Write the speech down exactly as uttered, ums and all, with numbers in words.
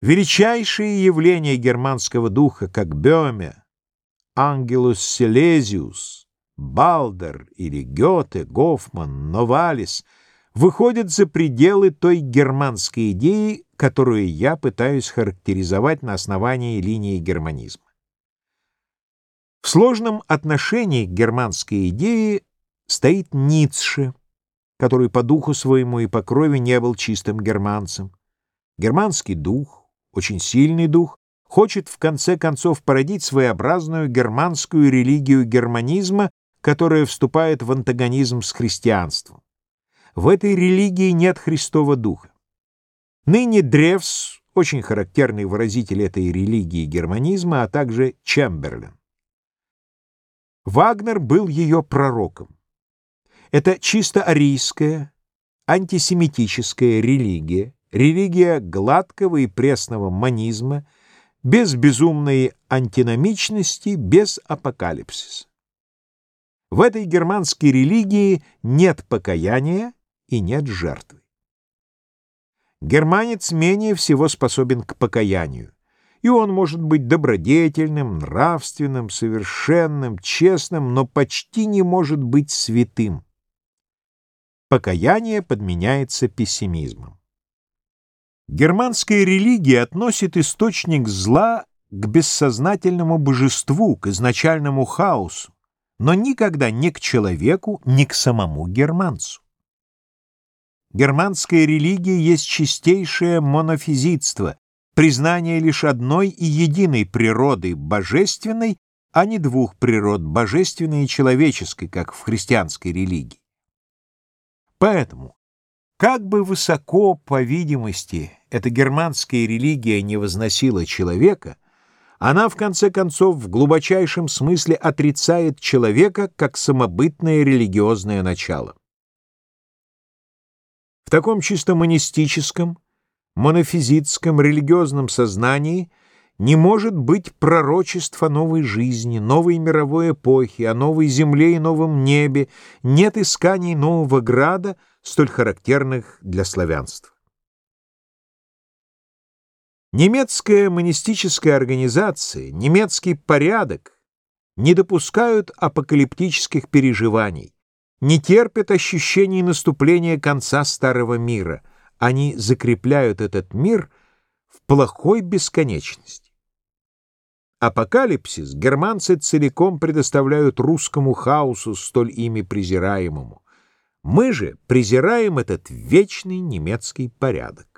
Величайшие явления германского духа, как Бёме, Ангелус Силезиус, Балдер или Гёте, Гофман, Новалис, выходят за пределы той германской идеи, которую я пытаюсь характеризовать на основании линии германизма. В сложном отношении к германской идее стоит Ницше, который по духу своему и по крови не был чистым германцем. Германский дух, очень сильный дух, хочет в конце концов породить своеобразную германскую религию германизма, которая вступает в антагонизм с христианством. В этой религии нет Христова духа. Ныне Древс, очень характерный выразитель этой религии германизма, а также Чемберлен. Вагнер был ее пророком. Это чисто арийская, антисемитическая религия, религия гладкого и пресного монизма, без безумной антиномичности, без апокалипсиса. В этой германской религии нет покаяния и нет жертвы. Германец менее всего способен к покаянию, и он может быть добродетельным, нравственным, совершенным, честным, но почти не может быть святым. Покаяние подменяется пессимизмом. Германская религия относит источник зла к бессознательному божеству, к изначальному хаосу, но никогда не к человеку, ни к самому германцу. Германская религия есть чистейшее монофизитство, признание лишь одной и единой природы божественной, а не двух природ, божественной и человеческой, как в христианской религии. Поэтому, как бы высоко, по видимости, эта германская религия не возносила человека, она, в конце концов, в глубочайшем смысле отрицает человека как самобытное религиозное начало. В таком чисто монистическом, монофизитском религиозном сознании не может быть пророчеств о новой жизни, новой мировой эпохе, о новой земле и новом небе, нет исканий нового града, столь характерных для славянства. Немецкая монистическая организация, немецкий порядок не допускают апокалиптических переживаний, не терпят ощущений наступления конца старого мира. Они закрепляют этот мир в плохой бесконечности. Апокалипсис германцы целиком предоставляют русскому хаосу, столь ими презираемому. Мы же презираем этот вечный немецкий порядок.